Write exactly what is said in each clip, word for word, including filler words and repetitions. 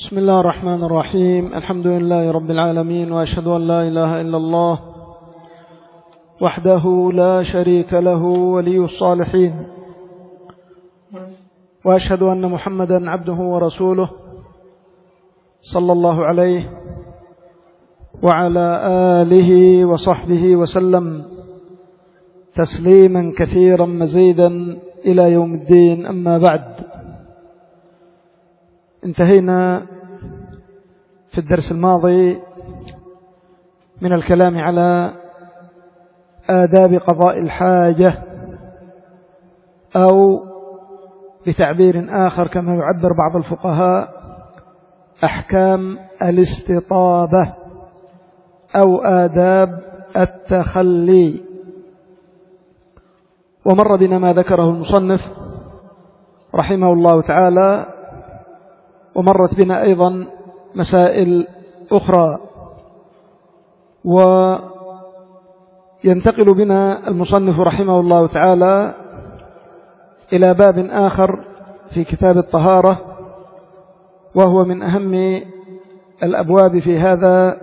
بسم الله الرحمن الرحيم. الحمد لله رب العالمين، وأشهد أن لا إله إلا الله وحده لا شريك له ولي الصالحين، وأشهد أن محمدا عبده ورسوله صلى الله عليه وعلى آله وصحبه وسلم تسليما كثيرا مزيدا إلى يوم الدين. أما بعد، انتهينا في الدرس الماضي من الكلام على آداب قضاء الحاجة، أو بتعبير آخر كما يعبر بعض الفقهاء أحكام الاستطابة أو آداب التخلي. ومر بنا ما ذكره المصنف رحمه الله تعالى، ومرت بنا أيضا مسائل أخرى، وينتقل بنا المصنف رحمه الله تعالى إلى باب آخر في كتاب الطهارة، وهو من أهم الأبواب في هذا،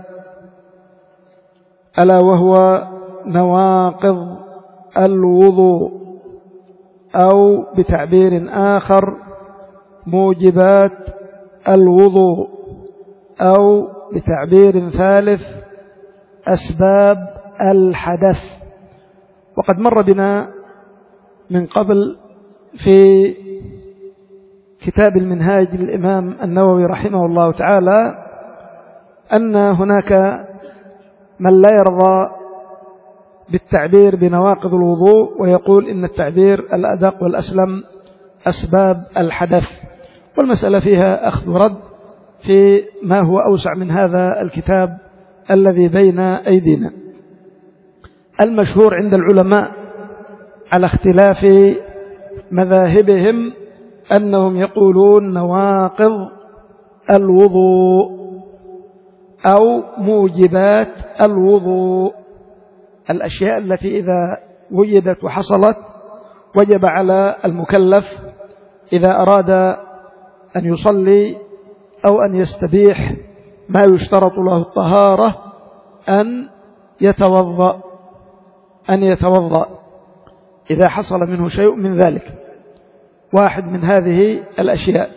ألا وهو نواقض الوضوء، أو بتعبير آخر موجبات الوضوء، أو بتعبير ثالث أسباب الحدث. وقد مر بنا من قبل في كتاب المنهاج للإمام النووي رحمه الله تعالى أن هناك من لا يرضى بالتعبير بنواقض الوضوء، ويقول إن التعبير الأدق والأسلم أسباب الحدث، والمسألة فيها أخذ ورد في ما هو أوسع من هذا الكتاب الذي بين أيدينا. المشهور عند العلماء على اختلاف مذاهبهم أنهم يقولون نواقض الوضوء أو موجبات الوضوء، الأشياء التي إذا وجدت وحصلت وجب على المكلف إذا أراد أن يصلي أو أن يستبيح ما يشترط له الطهارة أن يتوضأ أن يتوضأ إذا حصل منه شيء من ذلك، واحد من هذه الأشياء.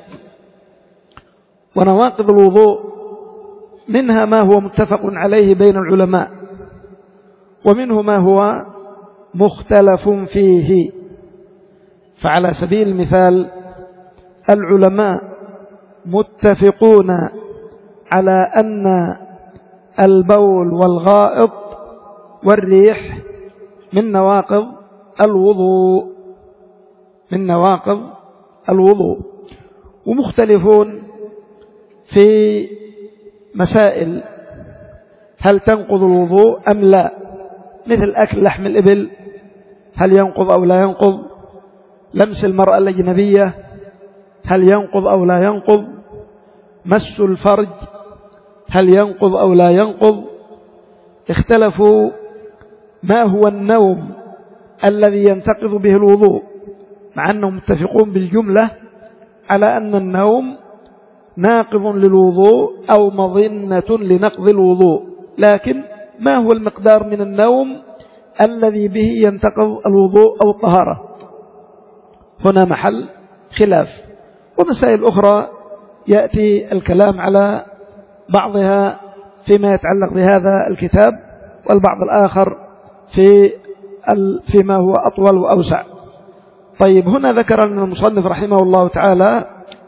ونواقض الوضوء منها ما هو متفق عليه بين العلماء، ومنه ما هو مختلف فيه. فعلى سبيل المثال، العلماء متفقون على أن البول والغائط والريح من نواقض الوضوء من نواقض الوضوء ومختلفون في مسائل هل تنقض الوضوء أم لا، مثل أكل لحم الإبل هل ينقض أو لا ينقض، لمس المرأة الأجنبية هل ينقض أو لا ينقض، مس الفرج هل ينقض أو لا ينقض. اختلفوا ما هو النوم الذي ينتقض به الوضوء، مع أنهم متفقون بالجملة على أن النوم ناقض للوضوء أو مظنة لنقض الوضوء، لكن ما هو المقدار من النوم الذي به ينتقض الوضوء أو الطهارة، هنا محل خلاف. ومسائل أخرى يأتي الكلام على بعضها فيما يتعلق بهذا الكتاب، والبعض الآخر في فيما هو أطول وأوسع. طيب، هنا ذكر أن المصنف رحمه الله تعالى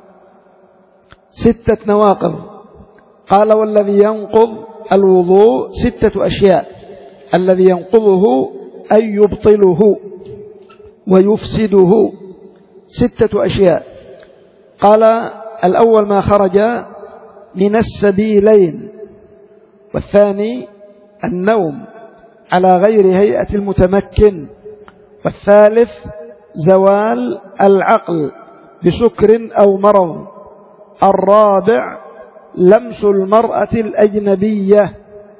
ستة نواقض، قال: والذي ينقض الوضوء ستة أشياء، الذي ينقضه أي يبطله ويفسده ستة أشياء. قال: الأول ما خرج من السبيلين، والثاني النوم على غير هيئة المتمكن، والثالث زوال العقل بسكر أو مرض، الرابع لمس المرأة الأجنبية،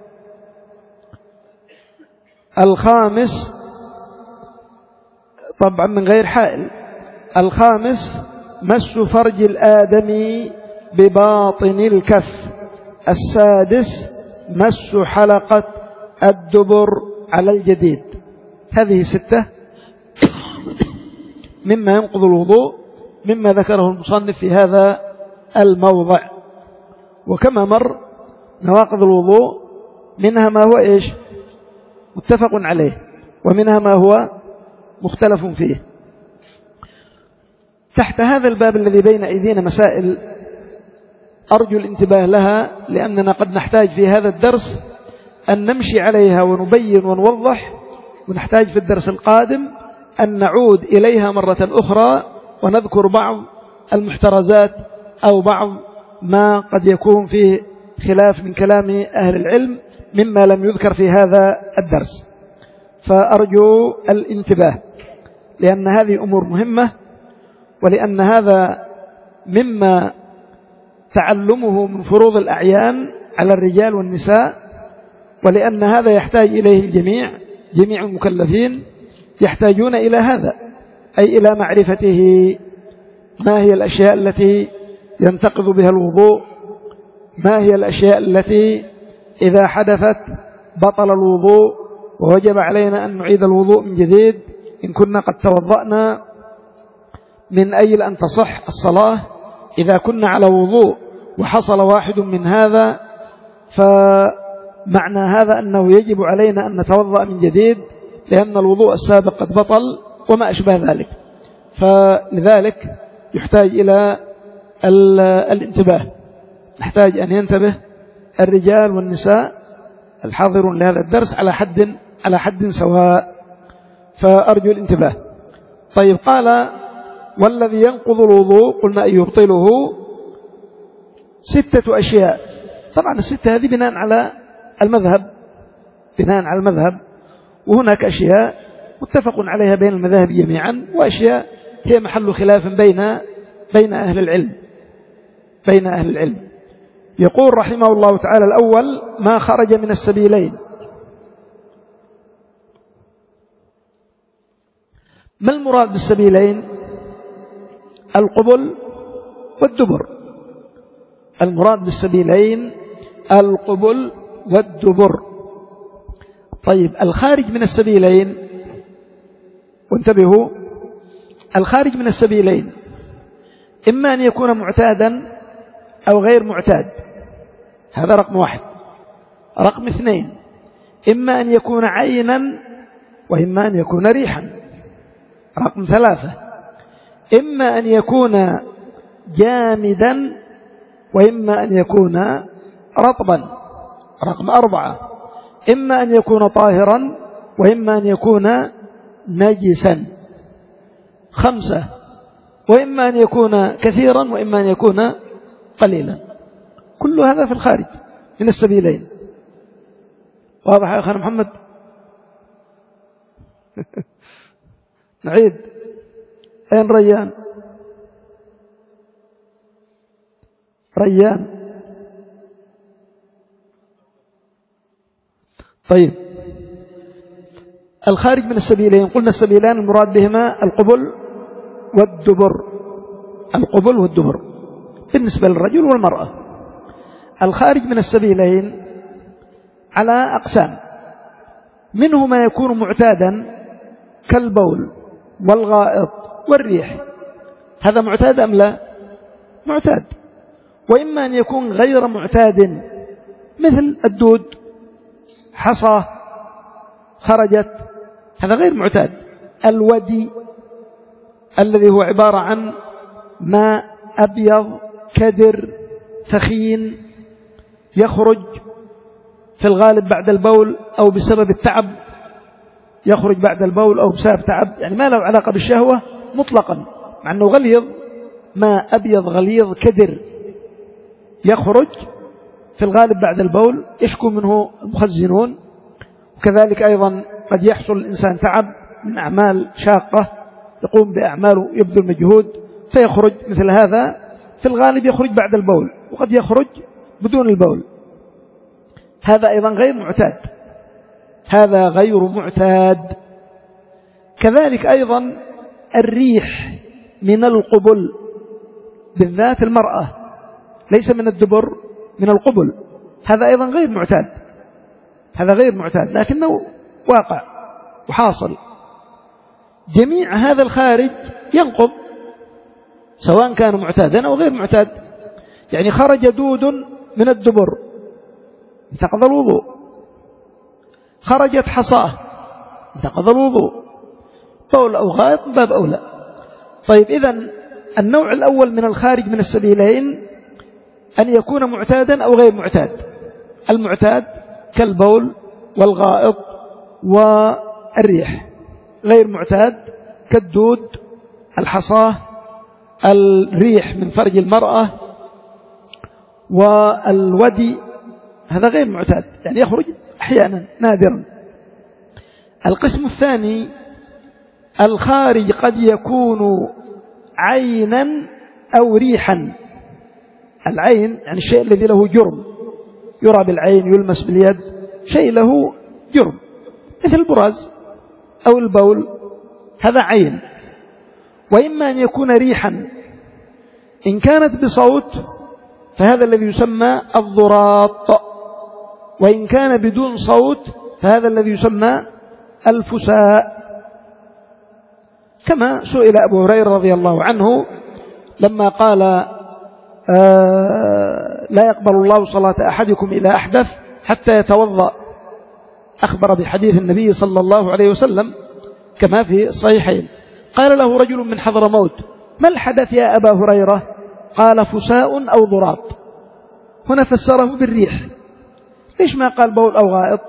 الخامس طبعا من غير حائل، الخامس مس فرج الآدمي بباطن الكف. السادس مس حلقة الدبر على الجديد. هذه ستة مما ينقض الوضوء مما ذكره المصنف في هذا الموضع. وكما مر نواقض الوضوء منها ما هو إيش متفق عليه ومنها ما هو مختلف فيه. تحت هذا الباب الذي بين أيدينا مسائل أرجو الانتباه لها، لأننا قد نحتاج في هذا الدرس أن نمشي عليها ونبين ونوضح، ونحتاج في الدرس القادم أن نعود إليها مرة أخرى ونذكر بعض المحترزات أو بعض ما قد يكون فيه خلاف من كلام أهل العلم مما لم يذكر في هذا الدرس. فأرجو الانتباه، لأن هذه أمور مهمة، ولأن هذا مما تعلمه من فروض الأعيان على الرجال والنساء، ولأن هذا يحتاج إليه الجميع، جميع المكلفين يحتاجون إلى هذا، أي إلى معرفته ما هي الأشياء التي ينتقض بها الوضوء، ما هي الأشياء التي إذا حدثت بطل الوضوء ووجب علينا أن نعيد الوضوء من جديد إن كنا قد توضأنا، من أجل أن تصح الصلاة. إذا كنا على وضوء وحصل واحد من هذا فمعنى هذا أنه يجب علينا أن نتوضأ من جديد، لأن الوضوء السابق قد بطل وما أشبه ذلك. فلذلك يحتاج إلى الانتباه، نحتاج أن ينتبه الرجال والنساء الحاضرون لهذا الدرس على حد على حد سواء، فأرجو الانتباه. طيب، قال والذي ينقض الوضوء قلنا أن يبطله ستة أشياء. طبعا الستة هذه بناء على المذهب بناء على المذهب وهناك أشياء متفق عليها بين المذاهب جميعا، وأشياء هي محل خلاف بين بين أهل العلم بين أهل العلم يقول رحمه الله تعالى: الأول ما خرج من السبيلين. ما المراد بالسبيلين؟ القبل والدبر. المراد بالسبيلين القبل والدبر. طيب، الخارج من السبيلين، وانتبهوا، الخارج من السبيلين إما أن يكون معتادا أو غير معتاد، هذا رقم واحد. رقم اثنين، إما أن يكون عينا وإما أن يكون ريحا. رقم ثلاثة، إما أن يكون جامدا وإما أن يكون رطبا. رقم أربعة، إما أن يكون طاهرا وإما أن يكون نجسا. خمسة، وإما أن يكون كثيرا وإما أن يكون قليلا. كل هذا في الخارج من السبيلين. واضح يا أخي محمد؟ نعيد. أين ريان؟ ريان. طيب، الخارج من السبيلين قلنا السبيلان المراد بهما القبل والدبر. القبل والدبر بالنسبة للرجل والمرأة. الخارج من السبيلين على أقسام، منه ما يكون معتادا كالبول والغائط والريح، هذا معتاد أم لا؟ معتاد. وإما أن يكون غير معتاد مثل الدود، حصى خرجت، هذا غير معتاد. الودي الذي هو عبارة عن ماء أبيض كدر ثخين يخرج في الغالب بعد البول أو بسبب التعب، يخرج بعد البول أو بسبب تعب، يعني ما له علاقة بالشهوة مطلقا، مع أنه غليظ، ماء أبيض غليظ كدر يخرج في الغالب بعد البول، يشكو منه المخزنون. وكذلك أيضا قد يحصل الإنسان تعب من أعمال شاقة، يقوم بأعمال يبذل مجهود فيخرج مثل هذا، في الغالب يخرج بعد البول وقد يخرج بدون البول، هذا أيضا غير معتاد، هذا غير معتاد. كذلك أيضا الريح من القبل، بالذات المرأة ليس من الدبر، من القبل، هذا أيضا غير معتاد، هذا غير معتاد لكنه واقع وحاصل. جميع هذا الخارج ينقض سواء كان معتادا أو غير معتاد. يعني خرج دود من الدبر انتقض الوضوء، خرجت حصاه انتقض الوضوء، بول أو غائط باب أولى. طيب إذن النوع الأول من الخارج من السبيلين أن يكون معتادا أو غير معتاد. المعتاد كالبول والغائط والريح، غير معتاد كالدود، الحصاه، الريح من فرج المرأة والودي، هذا غير معتاد يعني يخرج أحيانا نادرا. القسم الثاني الخارج قد يكون عينا أو ريحا. العين يعني الشيء الذي له جرم، يرى بالعين، يلمس باليد، شيء له جرم مثل البراز أو البول، هذا عين. وإما أن يكون ريحا، إن كانت بصوت فهذا الذي يسمى الضراط، وإن كان بدون صوت فهذا الذي يسمى الفساء. كما سئل أبو هريرة رضي الله عنه لما قال آه لا يقبل الله صلاة أحدكم إذا أحدث حتى يتوضأ، أخبر بحديث النبي صلى الله عليه وسلم كما في الصحيحين. قال له رجل من حضرموت: ما الحدث يا أبا هريرة؟ قال: فساء أو ضراط. هنا فسره بالريح، ليش ما قال بول أو غائط؟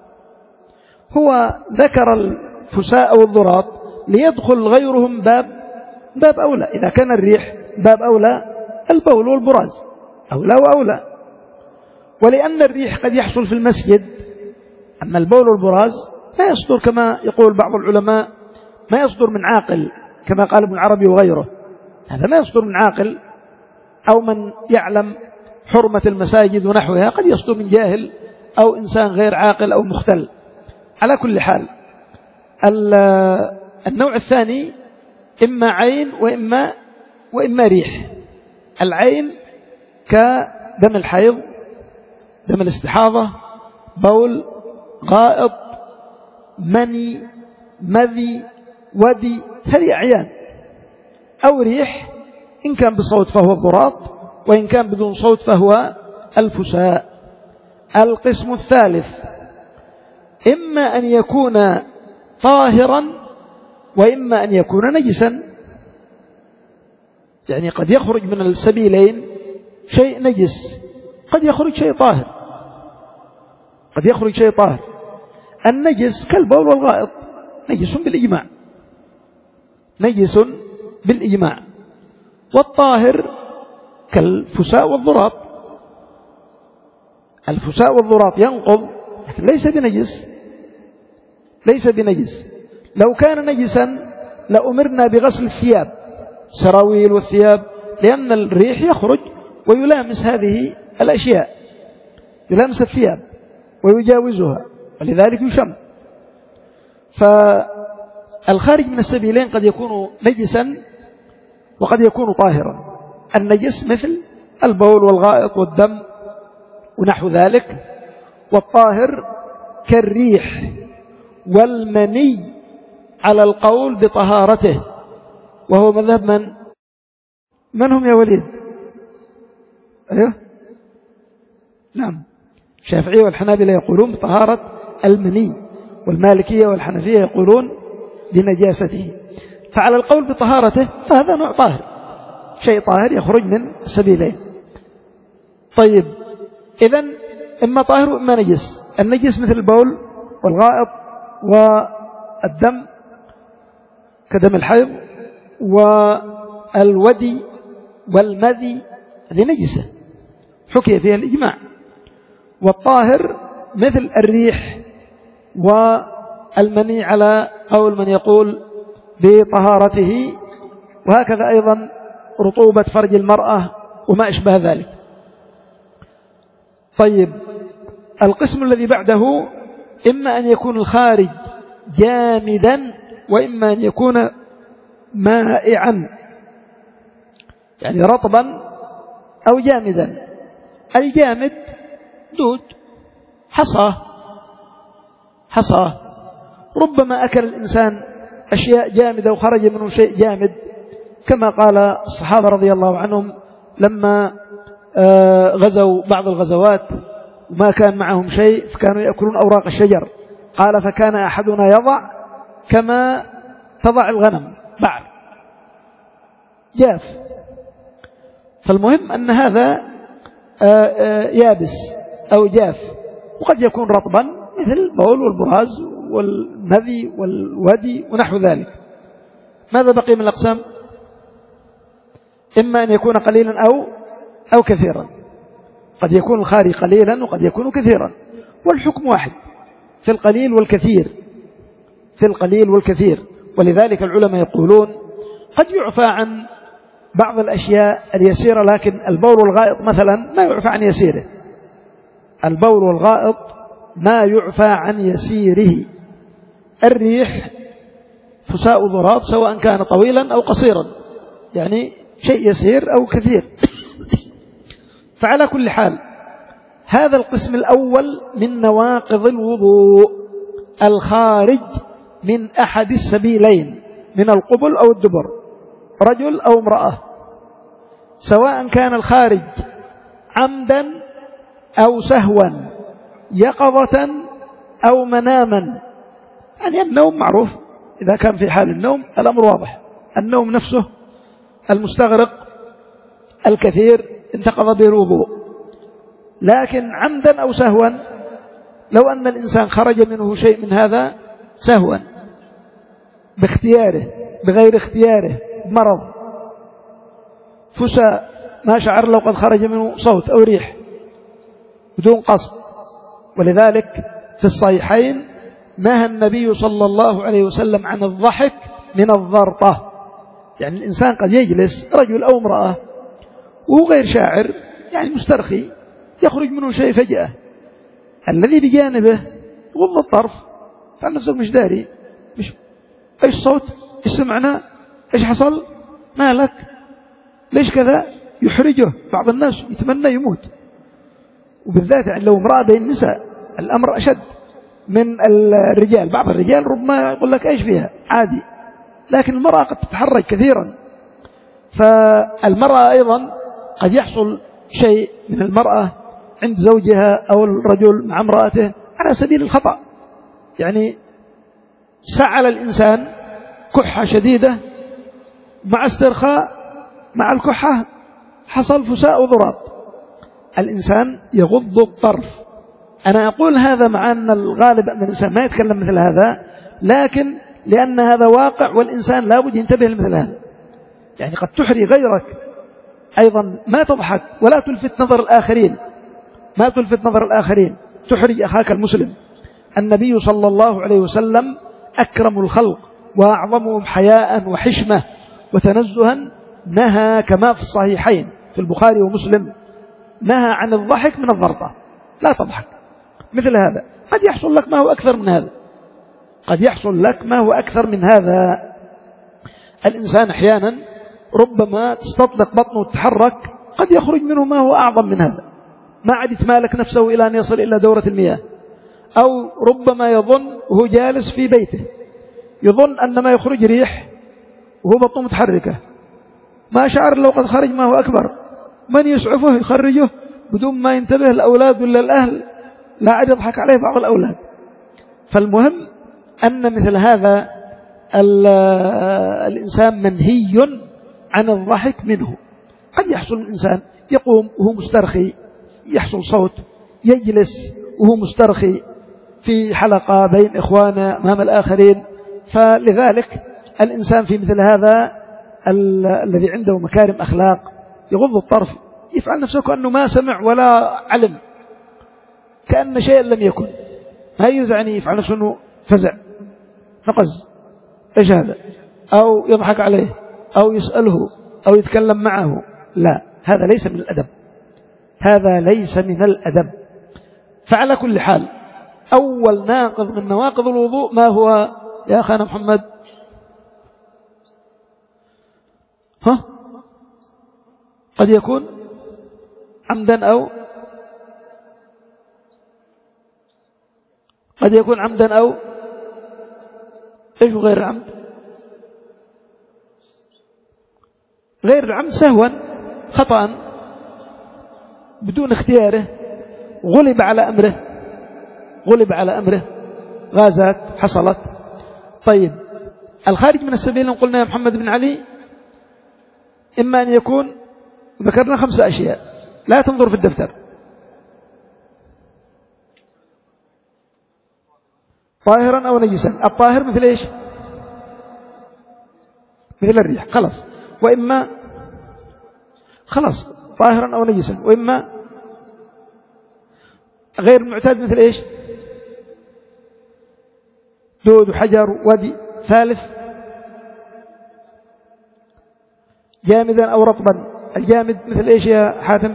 هو ذكر الفساء أو الضراط ليدخل غيرهم باب باب أولى. إذا كان الريح باب أولى البول والبراز أولى وأولى، ولأن الريح قد يحصل في المسجد، أما البول والبراز ما يصدر كما يقول بعض العلماء، ما يصدر من عاقل كما قال ابن عربي وغيره، هذا ما يصدر من عاقل أو من يعلم حرمة المساجد ونحوها، قد يصدر من جاهل أو إنسان غير عاقل أو مختل. على كل حال النوع الثاني إما عين وإما, وإما ريح. العين كدم الحيض، دم الاستحاضة، بول، غائط، مني، مذي، ودي، هذه أعيان. أو ريح إن كان بصوت فهو الضراط، وإن كان بدون صوت فهو الفساء. القسم الثالث إما أن يكون طاهرا وإما أن يكون نجسا. يعني قد يخرج من السبيلين شيء نجس، قد يخرج شيء طاهر، قد يخرج شيء طاهر. النجس كالبول والغائط نجس بالإجماع، نجس بالإجماع. والطاهر كالفساء والضراط، الفساء والضراط ينقض لكن ليس بنجس، ليس بنجس. لو كان نجسا لأمرنا بغسل الثياب، سراويل والثياب، لأن الريح يخرج ويلامس هذه الأشياء، يلامس الثياب ويجاوزها، ولذلك يشم. فالخارج من السبيلين قد يكون نجسا وقد يكون طاهرا. النجس مثل البول والغائط والدم ونحو ذلك، والطاهر كالريح والمني على القول بطهارته، وهو مذهب من؟ من هم يا وليد؟ أيوه نعم، الشافعية والحنابلة يقولون بطهارة المني، والمالكية والحنفية يقولون بنجاسته. فعلى القول بطهارته فهذا نوع طاهر، شيء طاهر يخرج من سبيلين. طيب إذن إما طاهر وإما نجس. النجس مثل البول والغائط والدم كدم الحيض والودي والمذي، هذه نجسة حكي فيها الإجماع. والطاهر مثل الريح والمني على قول من يقول بطهارته، وهكذا أيضا رطوبة فرج المرأة وما أشبه ذلك. طيب القسم الذي بعده إما أن يكون الخارج جامدا وإما أن يكون مائعا، يعني رطبا أو جامدا. الجامد دود، حصاه حصاه ربما أكل الإنسان أشياء جامدة وخرج منه شيء جامد، كما قال الصحابة رضي الله عنهم لما غزوا بعض الغزوات وما كان معهم شيء فكانوا يأكلون أوراق الشجر، قال فكان أحدنا يضع كما تضع الغنم بعد جاف. فالمهم أن هذا يابس أو جاف، وقد يكون رطبا مثل البول والبراز والنذي والودي ونحو ذلك. ماذا بقي من الأقسام؟ إما أن يكون قليلا أو أو كثيرا، قد يكون الخارج قليلا وقد يكون كثيرا، والحكم واحد في القليل والكثير، في القليل والكثير. ولذلك العلماء يقولون قد يعفى عن بعض الأشياء اليسيرة، لكن البول والغائط مثلا ما يعفى عن يسيره، البول والغائط ما يعفى عن يسيره. الريح فساء ضراب سواء كان طويلا أو قصيرا، يعني شيء يسير أو كثير. فعلى كل حال هذا القسم الأول من نواقض الوضوء الخارج من أحد السبيلين، من القبل أو الدبر، رجل أو امرأة، سواء كان الخارج عمدا أو سهوا، يقظة أو مناما. يعني النوم معروف، إذا كان في حال النوم الأمر واضح، النوم نفسه المستغرق الكثير انتقض به الوضوء. لكن عمدا أو سهوا، لو أن الإنسان خرج منه شيء من هذا سهوا باختياره بغير اختياره، مرض فسى ما شعر لو قد خرج منه صوت أو ريح بدون قصد. ولذلك في الصحيحين نهى النبي صلى الله عليه وسلم عن الضحك من الضرطة. يعني الإنسان قد يجلس رجل أو امرأة وهو غير شاعر، يعني مسترخي، يخرج منه شيء فجأة، الذي بجانبه غض الطرف، فعل نفسك مش داري، مش ايش صوت، ايش سمعنا، ايش حصل، ما لك، ليش كذا، يحرجه. بعض الناس يتمنى يموت، وبالذات يعني لو امرأة بين النساء الأمر أشد من الرجال. بعض الرجال ربما يقول لك ايش فيها عادي، لكن المرأة قد تتحرج كثيرا. فالمرأة أيضا قد يحصل شيء من المرأة عند زوجها أو الرجل مع امرأته على سبيل الخطأ، يعني سعل الإنسان كحة شديدة مع استرخاء، مع الكحة حصل فساء وضراب، الإنسان يغض الطرف. أنا أقول هذا مع أن الغالب أن الإنسان ما يتكلم مثل هذا، لكن لأن هذا واقع والإنسان لا بد ينتبه لمثل هذا. يعني قد تحري غيرك أيضا، ما تضحك ولا تلفت نظر الآخرين، ما تلفت نظر الآخرين، تحرج أخاك المسلم. النبي صلى الله عليه وسلم أكرم الخلق وأعظمهم حياء وحشمة وتنزها، نهى كما في الصحيحين في البخاري ومسلم، نهى عن الضحك من الضرطة، لا تضحك مثل هذا. قد يحصل لك ما هو أكثر من هذا، قد يحصل لك ما هو أكثر من هذا. الإنسان أحيانا ربما تستطلق بطنه وتتحرك، قد يخرج منه ما هو أعظم من هذا، ما عاد يتمالك نفسه إلى أن يصل إلى دورة المياه. أو ربما يظن وهو جالس في بيته يظن أن ما يخرج ريح وهو بطنه متحركة، ما شعر لو قد خرج ما هو أكبر، من يسعفه يخرجه بدون ما ينتبه الأولاد ولا الأهل، لا عاد يضحك عليه بعض الأولاد. فالمهم أن مثل هذا الإنسان منهي عن الضحك منه. قد يحصل الإنسان يقوم وهو مسترخي، يحصل صوت، يجلس وهو مسترخي في حلقة بين إخوانه أمام الآخرين. فلذلك الإنسان في مثل هذا الذي عنده مكارم أخلاق يغض الطرف، يفعل نفسه كأنه ما سمع ولا علم، كأن شيء لم يكن، ما يزعني، يفعل نفسه أنه فزع نقز إيش هذا، أو يضحك عليه أو يسأله أو يتكلم معه. لا، هذا ليس من الأدب، هذا ليس من الأدب. فعلى كل حال أول ناقض من نواقض الوضوء ما هو يا أخانا محمد؟ ها؟ قد يكون عمدا أو قد يكون عمدا أو إيش غير العمد؟ غير العمد سهوا خطأ بدون اختياره، غلب على أمره، غلب على أمره، غازات حصلت. طيب الخارج من السبيل قلنا يا محمد بن علي إما أن يكون، ذكرنا خمسة أشياء لا تنظر في الدفتر: طاهرا أو نجسا. الطاهر مثل إيش؟ مثل الريح، خلاص. وإما خلاص طاهرا أو نجسا. وإما غير معتاد مثل إيش؟ دود وحجر وودي. ثالث جامدا أو رطبا. الجامد مثل إيش يا حاتم؟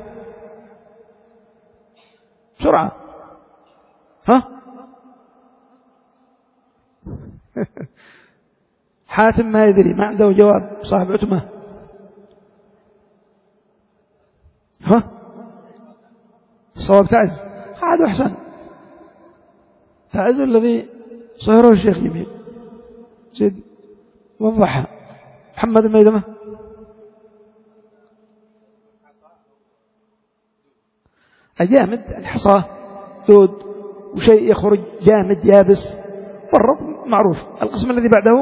بسرعة ها حاتم ما يدري، ما عنده جواب، صاحب عتمة. ها الصواب تعز. هذا أحسن، تعز الذي صهره الشيخ جميل زيد وضحها. محمد الميدمة الجامد الحصى دود وشيء يخرج جامد يابس، والرطب معروف. القسم الذي بعده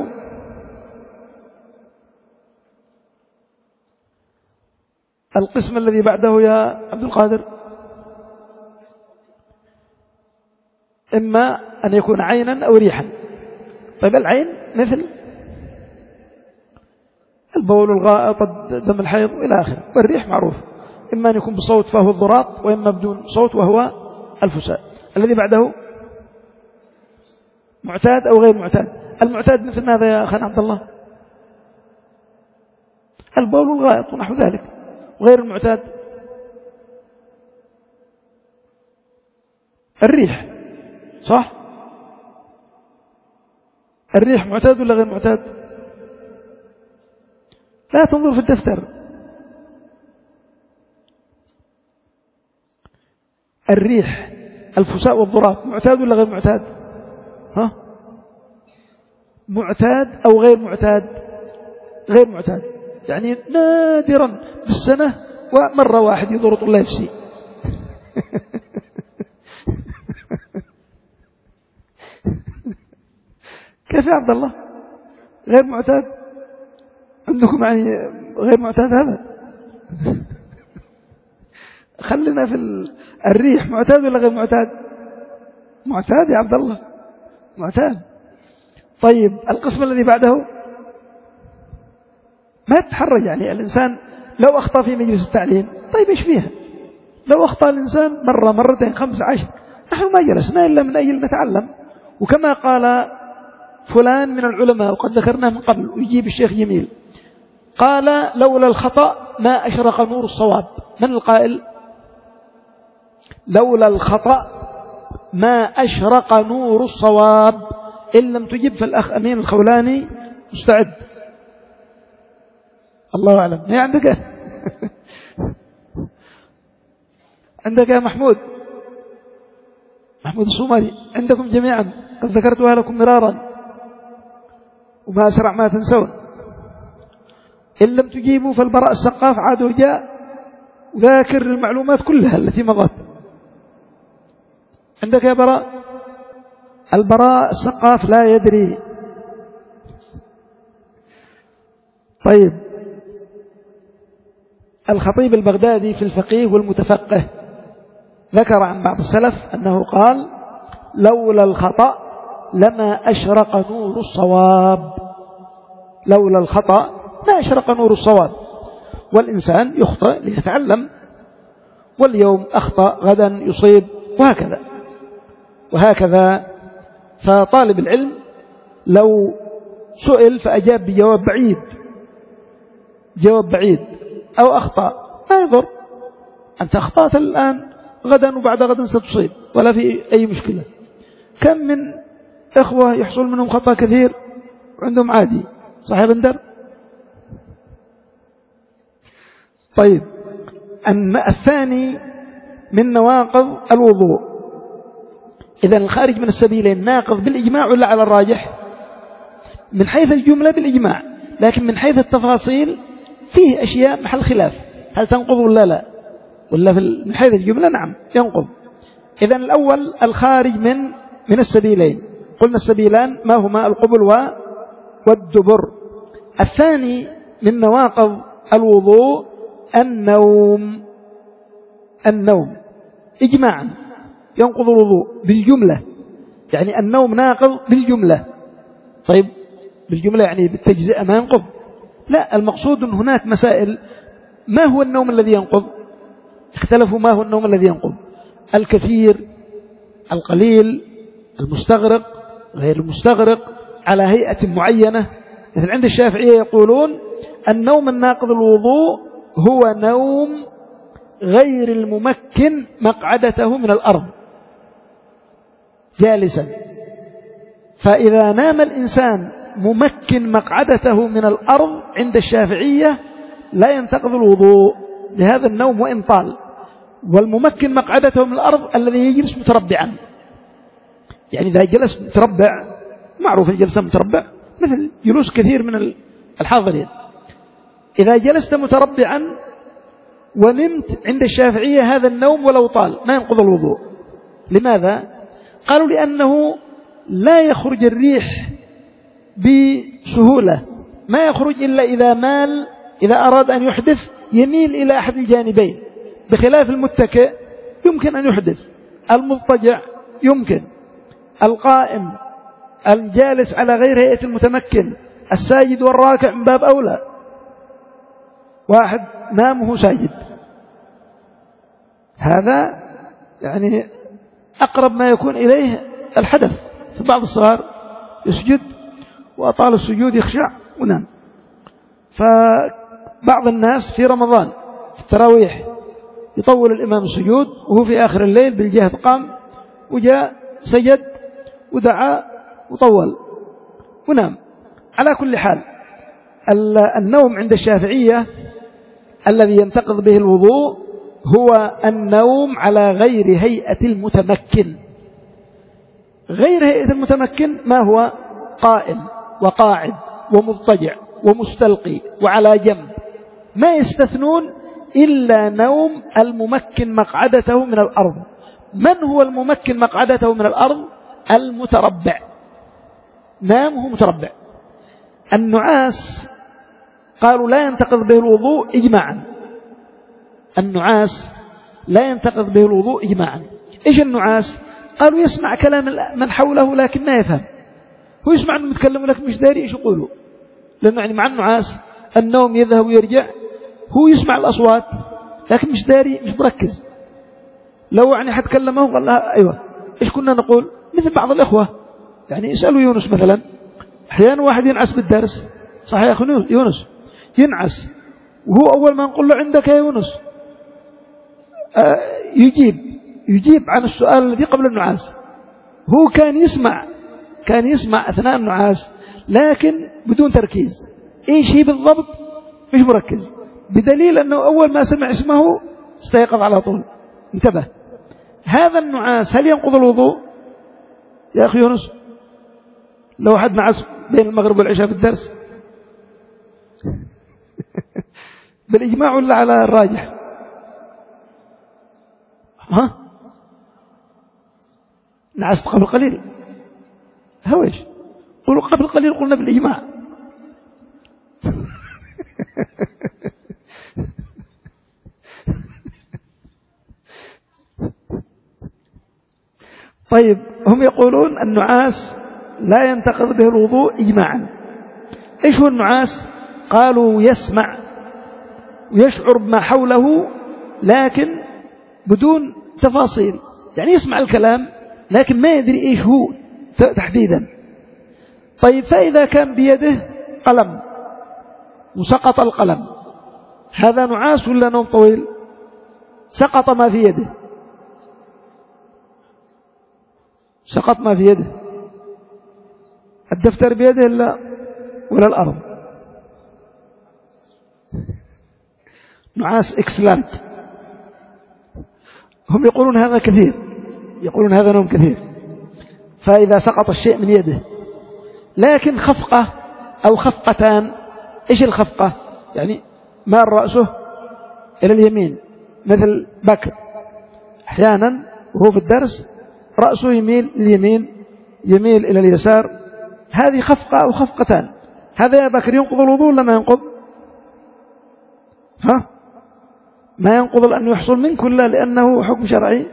القسم الذي بعده يا عبد القادر إما أن يكون عينا أو ريحا. طيب العين مثل البول الغائط دم الحيض إلى آخره. والريح معروف، إما أن يكون بصوت فهو الضراط، وإما بدون صوت وهو الفساء. الذي بعده معتاد أو غير معتاد. المعتاد مثل ماذا يا أخي عبد الله؟ البول الغائط ونحو ذلك. وغير المعتاد الريح، صح؟ الريح معتاد ولا غير معتاد؟ لا تنظر في الدفتر. الريح الفساء والضراط معتاد ولا غير معتاد؟ ها معتاد أو غير معتاد؟ غير معتاد، يعني نادرا بالسنة ومرة واحد يضرط الله يفسي. كيف يا عبد الله غير معتاد؟ عندكم يعني غير معتاد هذا؟ خلينا في الريح. معتاد ولا غير معتاد؟ معتاد يا عبد الله، معتاد. طيب القسم الذي بعده ما تتحرج، يعني الإنسان لو أخطأ في مجلس التعليم طيب إيش فيها؟ لو أخطأ الإنسان مرة مرتين خمس عشر، نحن ما جلسنا إلا من أجل نتعلم. وكما قال فلان من العلماء وقد ذكرناه من قبل ويجيب الشيخ جميل، قال لولا الخطأ ما أشرق نور الصواب. من القائل؟ لولا الخطأ ما أشرق نور الصواب. إن لم تجب فالأخ أمين الخولاني مستعد. الله أعلم. هي عندك عندك يا محمود محمود الصومالي، عندكم جميعا قد ذكرتها لكم مرارا وما أسرع ما تنسون. إن لم تجيبوا فالبراء السقاف عاد وجاء وذاكر المعلومات كلها التي مضت. عندك يا براء؟ البراء السقاف لا يدري. طيب الخطيب البغدادي في الفقيه والمتفقه ذكر عن بعض السلف أنه قال لولا الخطأ لما أشرق نور الصواب. لولا الخطأ ما أشرق نور الصواب. والإنسان يخطئ ليتعلم، واليوم أخطأ غدا يصيب، وهكذا وهكذا. فطالب العلم لو سئل فأجاب بجواب بعيد، جواب بعيد، أو أخطأ ما يضر. أنت أخطأت الآن، غدا وبعد غدا ستصيب ولا في أي مشكلة. كم من إخوة يحصل منهم خطأ كثير وعندهم عادي، صحيح بندر؟ طيب الثاني من نواقض الوضوء. إذن الخارج من السبيلين ناقض بالإجماع ولا على الراجح؟ من حيث الجملة بالإجماع، لكن من حيث التفاصيل فيه أشياء محل خلاف، هل تنقض ولا لا؟ ولا من حيث الجملة نعم ينقض. إذن الأول الخارج من من السبيلين، قلنا السبيلان ما هما؟ القبل والدبر. الثاني من نواقض الوضوء النوم. النوم إجماعا ينقض الوضوء بالجملة، يعني النوم ناقض بالجملة. طيب بالجملة يعني بالتجزئة ما ينقض؟ لا، المقصود أن هناك مسائل. ما هو النوم الذي ينقض؟ اختلفوا ما هو النوم الذي ينقض، الكثير، القليل، المستغرق، غير المستغرق، على هيئة معينة. مثل عند الشافعية يقولون النوم الناقض الوضوء هو نوم غير الممكن مقعدته من الأرض جالسا. فإذا نام الإنسان ممكن مقعدته من الأرض عند الشافعية لا ينتقض الوضوء لهذا النوم وإن طال. والممكن مقعدته من الأرض الذي يجلس متربعا، يعني إذا جلس متربع، معروف الجلسة متربع مثل جلوس كثير من الحاضرين، إذا جلست متربعا ونمت عند الشافعية هذا النوم ولو طال ما ينقض الوضوء. لماذا؟ قالوا لأنه لا يخرج الريح بسهولة، ما يخرج إلا إذا مال، إذا أراد أن يحدث يميل إلى أحد الجانبين، بخلاف المتكئ يمكن أن يحدث، المضطجع يمكن، القائم، الجالس على غير هيئة المتمكن، الساجد والراكع من باب أولى. واحد نامه ساجد، هذا يعني أقرب ما يكون إليه الحدث. في بعض الصغار يسجد وأطال السجود يخشع ونام. فبعض الناس في رمضان في التراويح يطول الإمام السجود وهو في آخر الليل بالجهد قام وجاء سجد ودعا وطول ونام. على كل حال النوم عند الشافعية الذي ينتقض به الوضوء هو النوم على غير هيئة المتمكن. غير هيئة المتمكن ما هو؟ قائم وقاعد ومضطجع ومستلقي وعلى جنب، ما يستثنون إلا نوم الممكن مقعدته من الأرض. من هو الممكن مقعدته من الأرض؟ المتربع، نامه متربع. النعاس قالوا لا ينتقض به الوضوء إجماعا، النعاس لا ينتقض به الوضوء إجماعا. إيش النعاس؟ قالوا يسمع كلام من حوله لكن ما يفهم، هو يسمع أنه يتكلم لكن مش داري إيش يقولوا، لأنه يعني مع النعاس النوم يذهب ويرجع، هو يسمع الأصوات لكن مش داري، مش مركز. لو يعني حد كلمه قال لها أيوة إيش كنا نقول، مثل بعض الإخوة يعني يسألوا يونس مثلا، أحيانا واحد ينعس بالدرس، صح يا أخي يونس ينعس، وهو أول ما نقول له عندك يا يونس آه يجيب يجيب عن السؤال الذي قبل النعاس. هو كان يسمع كان يسمع أثناء النعاس لكن بدون تركيز، إيش هي بالضبط مش مركز، بدليل أنه أول ما سمع اسمه استيقظ على طول انتبه. هذا النعاس هل ينقض الوضوء يا أخي يونس؟ لو حد نعس بين المغرب والعشاء في الدرس بالإجماع ولا على الراجح؟ ها نعست قبل قليل، هويش قولوا قبل قليل قلنا بالإجماع. طيب هم يقولون النعاس لا ينتقض به الوضوء إجماعا. إيش هو النعاس؟ قالوا يسمع ويشعر بما حوله لكن بدون تفاصيل، يعني يسمع الكلام لكن ما يدري إيش هو تحديدا. طيب فإذا كان بيده قلم وسقط القلم، هذا نعاس ولا نوم طويل؟ سقط ما في يده، سقط ما في يده، الدفتر بيده إلا ولا الأرض. نعاس إكس لارج هم يقولون هذا كثير، يقولون هذا نوم كثير، فإذا سقط الشيء من يده. لكن خفقة أو خفقتان، إيش الخفقة؟ يعني مال رأسه إلى اليمين مثل بكر، أحيانا وهو في الدرس رأسه يميل اليمين يميل إلى اليسار، هذه خفقة أو خفقتان. هذا يا بكر ينقض الوضوء ولا ما ينقض؟ ها؟ ما ينقض لأنه يحصل منك ولا لأنه حكم شرعي؟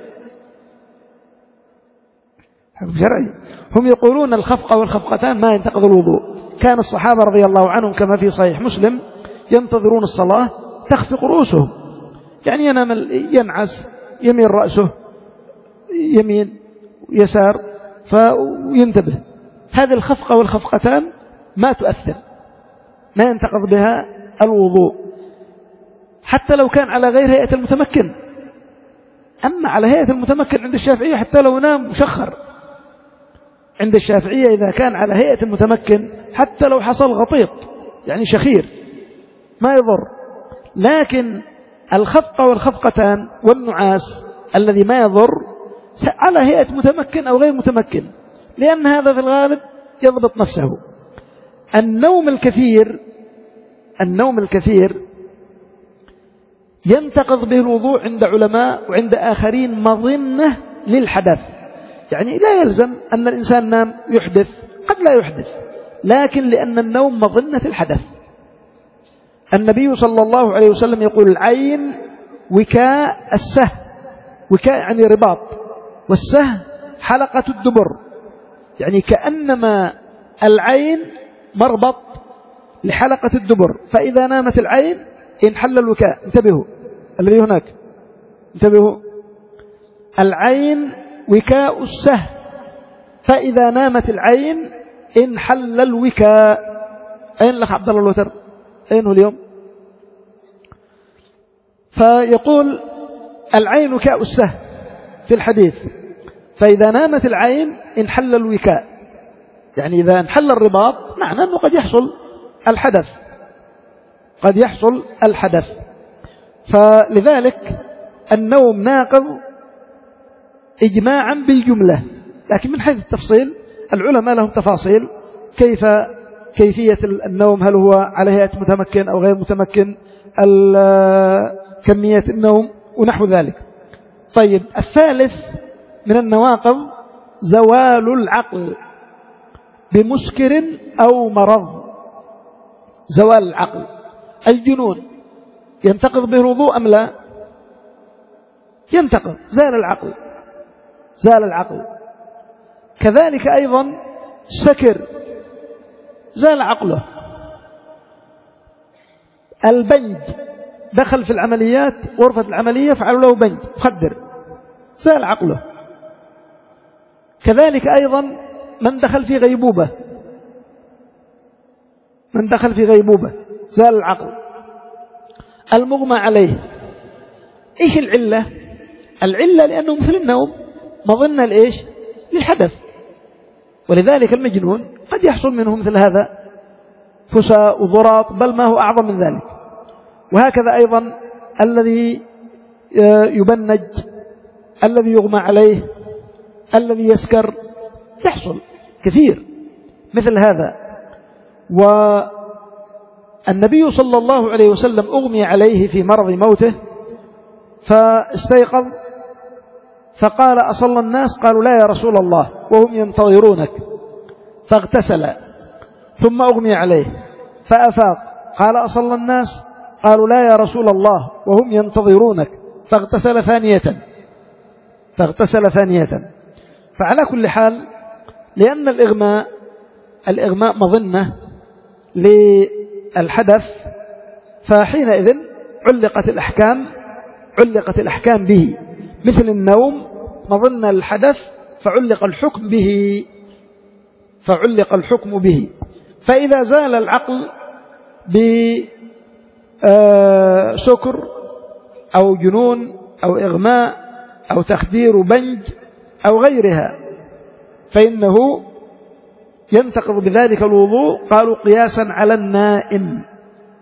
حكم شرعي. هم يقولون الخفقة والخفقتان ما ينتقض الوضوء. كان الصحابة رضي الله عنهم كما في صحيح مسلم ينتظرون الصلاة تخفق رؤوسهم، يعني ينام ينعس يميل رأسه يمين يسار فينتبه. هذه الخفقة والخفقتان ما تؤثر، ما ينتقض بها الوضوء حتى لو كان على غير هيئة المتمكن. أما على هيئة المتمكن عند الشافعية حتى لو نام مشخر، عند الشافعية إذا كان على هيئة المتمكن حتى لو حصل غطيط يعني شخير ما يضر. لكن الخفقة والخفقتان والنعاس الذي ما يضر على هيئة متمكن أو غير متمكن، لأن هذا في الغالب يضبط نفسه. النوم الكثير النوم الكثير ينتقض به الوضوء عند علماء وعند آخرين مظنة للحدث، يعني لا يلزم أن الإنسان نام يحدث، قد لا يحدث، لكن لأن النوم مظنة الحدث. النبي صلى الله عليه وسلم يقول العين وكاء السه، وكاء يعني رباط، والسه حلقة الدبر، يعني كأنما العين مربط لحلقة الدبر، فإذا نامت العين انحل الوكاء. انتبهوا الذي هناك، انتبهوا، العين وكاء السه، فإذا نامت العين انحل الوكاء. أين لك عبد الله الوتر؟ أين هو اليوم؟ فيقول العين وكاء السه في الحديث، فإذا نامت العين انحل الوكاء، يعني إذا انحل الرباط معنى أنه قد يحصل الحدث، قد يحصل الحدث. فلذلك النوم ناقض إجماعا بالجملة، لكن من حيث التفصيل العلماء لهم تفاصيل كيف كيفية النوم، هل هو على هيئة متمكن أو غير متمكن، كمية النوم ونحو ذلك. طيب الثالث من النواقض زوال العقل بمسكر أو مرض. زوال العقل، الجنون ينتقض به الوضوء أم لا؟ ينتقض، زال العقل، زال العقل. كذلك أيضا سكر، زال عقله. البنج، دخل في العمليات غرفة العملية فعلوا له بنج مخدر، زال عقله. كذلك أيضا من دخل في غيبوبة، من دخل في غيبوبة زال العقل. المغمى عليه، إيش العلة؟ العلة لأنه مثل النوم مظنة لإيش؟ للحدث، ولذلك المجنون قد يحصل منه مثل هذا فساء وضراط، بل ما هو أعظم من ذلك. وهكذا أيضا الذي يبنج، الذي يغمى عليه، الذي يسكر، يحصل كثير مثل هذا. والنبي صلى الله عليه وسلم أغمي عليه في مرض موته فاستيقظ فقال أصلى الناس؟ قالوا لا يا رسول الله وهم ينتظرونك، فاغتسل ثم أغمي عليه فأفاق، قال أصلى الناس؟ قالوا لا يا رسول الله وهم ينتظرونك، فاغتسل ثانية فاغتسل ثانية. فعلى كل حال لأن الإغماء الإغماء مظنة للحدث، فحينئذ علقت الأحكام علقت الأحكام به، مثل النوم مظنة للحدث فعلق الحكم به فعلق الحكم به. فإذا زال العقل بسكر أو جنون أو إغماء أو تخدير بنج أو غيرها فإنه ينتقض بذلك الوضوء، قالوا قياسا على النائم،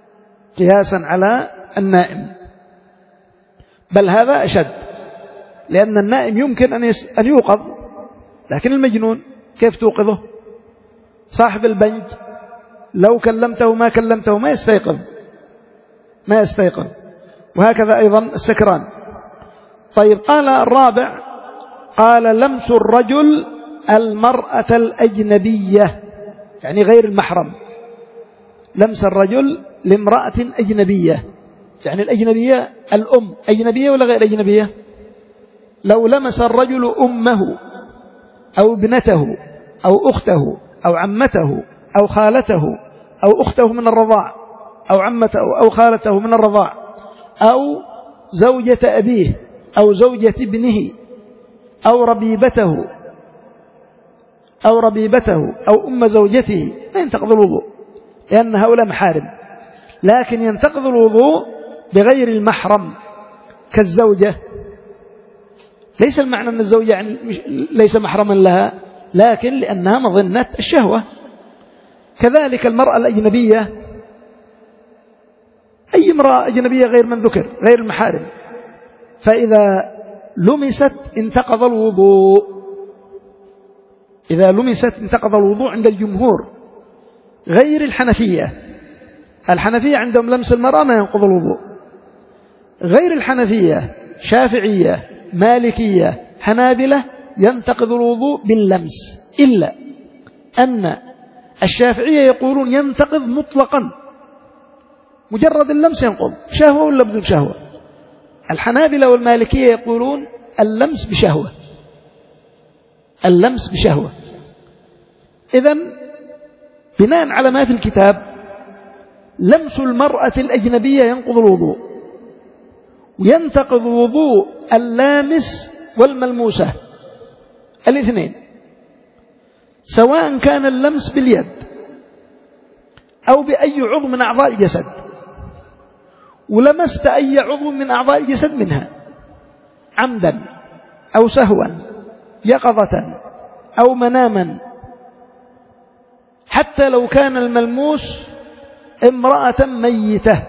قياسا على النائم، بل هذا أشد، لأن النائم يمكن أن, يس... أن يوقظ، لكن المجنون كيف توقظه؟ صاحب البنج لو كلمته ما كلمته ما يستيقظ ما يستيقظ وهكذا أيضا السكران. طيب قال الرابع، قال لمس الرجل المرأة الأجنبية، يعني غير المحرم. لمس الرجل لامرأة أجنبية، يعني الأجنبية الأم أجنبية ولا غير أجنبية؟ لو لمس الرجل أمه أو ابنته أو أخته أو عمته أو خالته أو أخته من الرضاع أو عمته أو خالته من الرضاع أو زوجة أبيه أو زوجة ابنه أو ربيبته أو ربيبته أو أم زوجته لا ينتقض الوضوء، لأن هؤلاء محارم. لكن ينتقض الوضوء بغير المحرم كالزوجة. ليس المعنى أن الزوجة يعني ليس محرما لها، لكن لأنها مظنة الشهوة. كذلك المرأة الأجنبية، أي امرأة أجنبية غير من ذكر غير المحارم، فإذا لمست انتقض الوضوء. إذا لمست انتقض الوضوء عند الجمهور غير الحنفية. الحنفية عندهم لمس المرأة ما ينقض الوضوء. غير الحنفية شافعية مالكية حنابلة ينتقض الوضوء باللمس، إلا أن الشافعية يقولون ينتقض مطلقا، مجرد اللمس ينقض، شهوة ولا بدون شهوة. الحنابلة والمالكية يقولون اللمس بشهوة، اللمس بشهوة. إذن بناء على ما في الكتاب لمس المرأة الأجنبية ينقض الوضوء، وينتقض وضوء اللامس والملموسة الاثنين، سواء كان اللمس باليد أو بأي عضو من أعضاء الجسد. ولمست أي عضو من أعضاء الجسد منها عمدا أو سهوا يقظة أو مناما، حتى لو كان الملموس امرأة ميتة،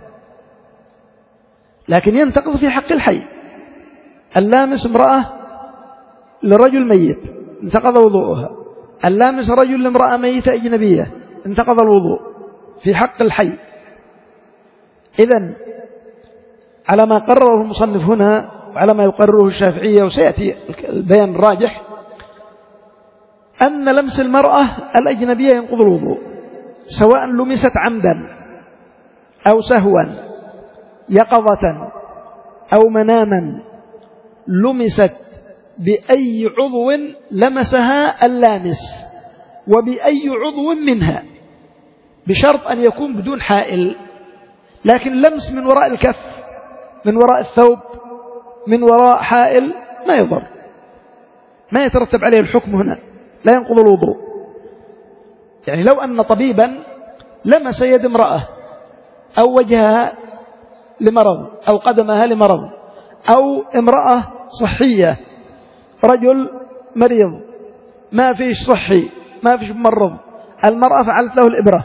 لكن ينتقض في حق الحي. اللامس امرأة لرجل ميت انتقض وضوءها، اللامس رجل لامرأة ميتة أجنبية انتقض الوضوء في حق الحي. إذن على ما قرره المصنف هنا وعلى ما يقرره الشافعية، وسيأتي البيان الراجح، أن لمس المرأة الأجنبية ينقض الوضوء، سواء لمست عمدا أو سهوا يقظة أو مناما، لمست بأي عضو لمسها اللامس وبأي عضو منها، بشرط أن يكون بدون حائل. لكن لمس من وراء الكف، من وراء الثوب، من وراء حائل ما يضر، ما يترتب عليه الحكم هنا، لا ينقض الوضوء. يعني لو أن طبيبا لمس يد امرأة أو وجهها لمرض أو قدمها لمرض، أو امرأة صحية رجل مريض ما فيش صحي ما فيش ممرض، المرأة فعلت له الإبرة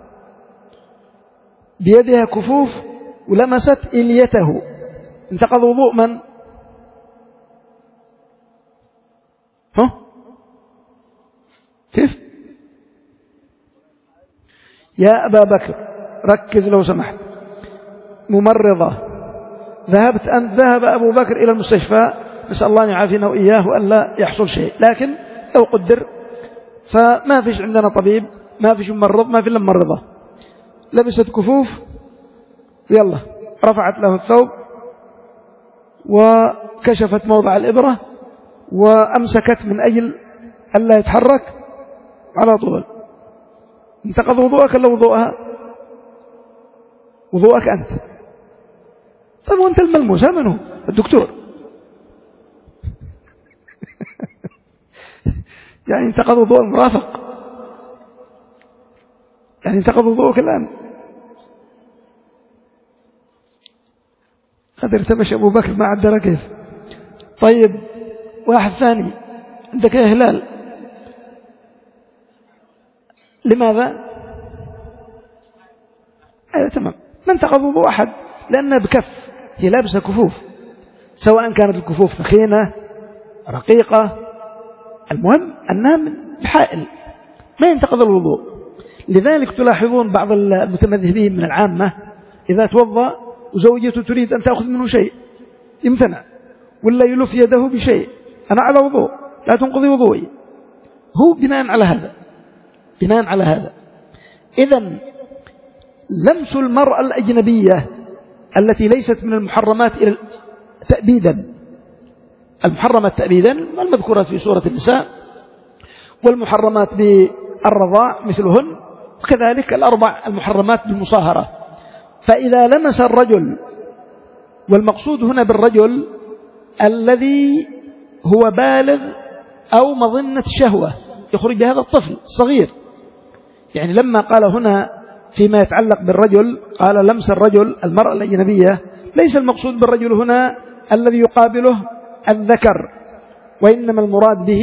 بيدها كفوف ولمست إليته، انتقض وضوء من؟ ها؟ كيف؟ يا أبا بكر ركز لو سمحت، ممرضة ذهبت أن ذهب أبو بكر إلى المستشفى، نسأل الله أن يعافينا وإياه وأن لا يحصل شيء، لكن لو قدر فما فيش عندنا طبيب، ما فيش ممرض، ما في إلا ممرضة، لبست كفوف يلا رفعت له الثوب وكشفت موضع الإبرة وأمسكت من أجل ألا يتحرك على طول، انتقض وضوءك ولا وضوءها؟ وضوءك أنت. طيب وأنت الملموس من هو؟ الدكتور. يعني انتقض وضوء المرافق، يعني انتقض وضوءك الآن. قد ارتبش أبو بكر ما عدل كيف. طيب واحد ثاني عندك يا هلال، لماذا؟ أيوة تمام، ما انتقض وضوء أحد لأنها بكف، هي لابسة كفوف، سواء كانت الكفوف ثخينة رقيقة، المهم أنها من حائل ما ينتقض الوضوء. لذلك تلاحظون بعض المتمذهبين من العامة إذا توضأ وزوجته تريد أن تأخذ منه شيء يمتنع، ولا يلف يده بشيء، أنا على وضوء لا تنقضي وضوئي. هو بناء على هذا بناء على هذا إذن لمس المرأة الأجنبية التي ليست من المحرمات إلى تأبيدا، المحرمات تأبيدا المذكورة في سورة النساء، والمحرمات بالرضاع مثلهن، وكذلك الأربع المحرمات بالمصاهرة. فإذا لمس الرجل، والمقصود هنا بالرجل الذي هو بالغ أو مظنة شهوة يخرج بهذا الطفل الصغير، يعني لما قال هنا فيما يتعلق بالرجل قال لمس الرجل المرأة الأجنبية، ليس المقصود بالرجل هنا الذي يقابله الذكر، وإنما المراد به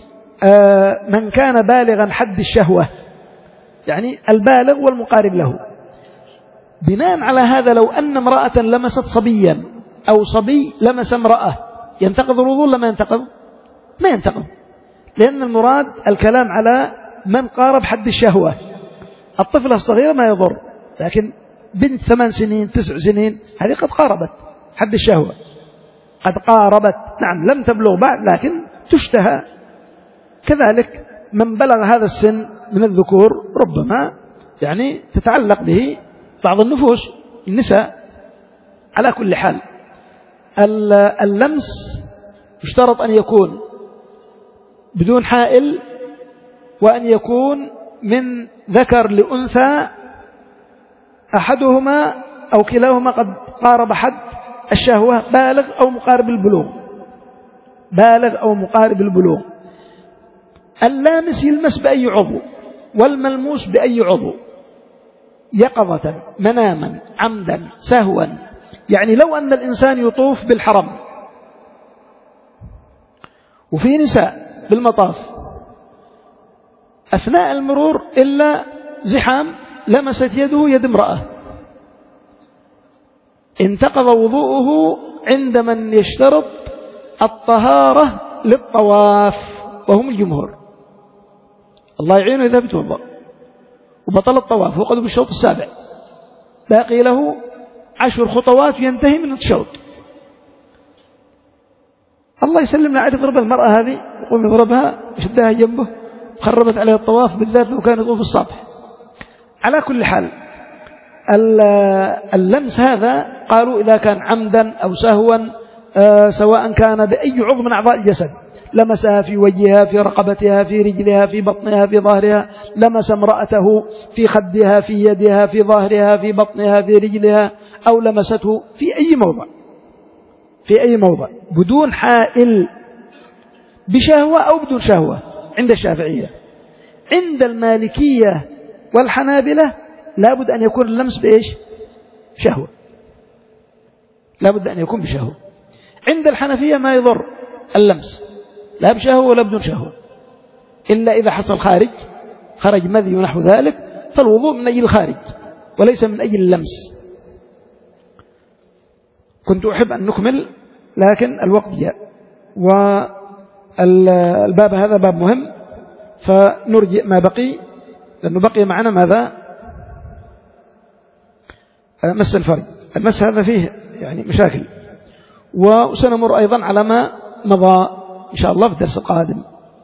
من كان بالغا حد الشهوة، يعني البالغ والمقارب له. بناء على هذا لو أن امرأة لمست صبيا أو صبي لمس امرأة ينتقض الوضوء ولا ما ينتقض؟ ما ينتقض، لأن المراد الكلام على من قارب حد الشهوة. الطفلة الصغيرة ما يضر، لكن بنت ثمان سنين تسع سنين هذه قد قاربت حد الشهوة، قد قاربت، نعم لم تبلغ بعد لكن تشتهى. كذلك من بلغ هذا السن من الذكور ربما يعني تتعلق به بعض النفوس النساء. على كل حال اللمس يشترط أن يكون بدون حائل، وأن يكون من ذكر لأنثى أحدهما أو كلاهما قد قارب حد الشهوة، بالغ أو مقارب البلوغ، بالغ أو مقارب البلوغ. اللامس يلمس بأي عضو، والملموس بأي عضو، يقظة مناما عمدا سهوا. يعني لو أن الإنسان يطوف بالحرم وفي نساء بالمطاف أثناء المرور إلا زحام لمست يده يد امرأة، انتقض وضوءه عند من يشترط الطهارة للطواف وهم الجمهور. الله يعينه إذا بتوضأ وبطل الطواف وقد بالشوط السابع، باقي له عشر خطوات ينتهي من الشوط. الله يسلمنا عاد يضرب المرأة هذه، يقوم يضربها يشدها جنبه، خربت عليه الطواف بالذات لو كان يطوف الصبح. على كل حال اللمس هذا قالوا إذا كان عمدا أو سهوا، سواء كان بأي عضو من أعضاء الجسد، لمسها في وجهها في رقبتها في رجلها في بطنها في ظهرها، لمس امرأته في خدها في يدها في ظهرها في بطنها في رجلها، أو لمسته في أي موضع في أي موضع بدون حائل، بشهوة أو بدون شهوة عند الشافعية. عند المالكية والحنابلة لابد أن يكون اللمس بإيش؟ شهوة، لابد أن يكون بشهوة. عند الحنفية ما يضر اللمس لا بشهوة ولا بدون شهوة، إلا إذا حصل خارج، خرج مذي ونحو ذلك، فالوضوء من أجل الخارج وليس من أجل اللمس. كنت أحب أن نكمل لكن الوقت جاء، والباب هذا باب مهم فنرجئ ما بقي، لأنه بقي معنا ماذا؟ مس الفرج. المس هذا فيه يعني مشاكل، وسنمر أيضا على ما مضى إن شاء الله في الدرس القادم.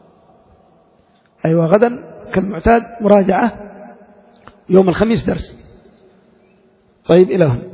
أيوة غدا كالمعتاد مراجعة، يوم الخميس درس. طيب إلى هنا.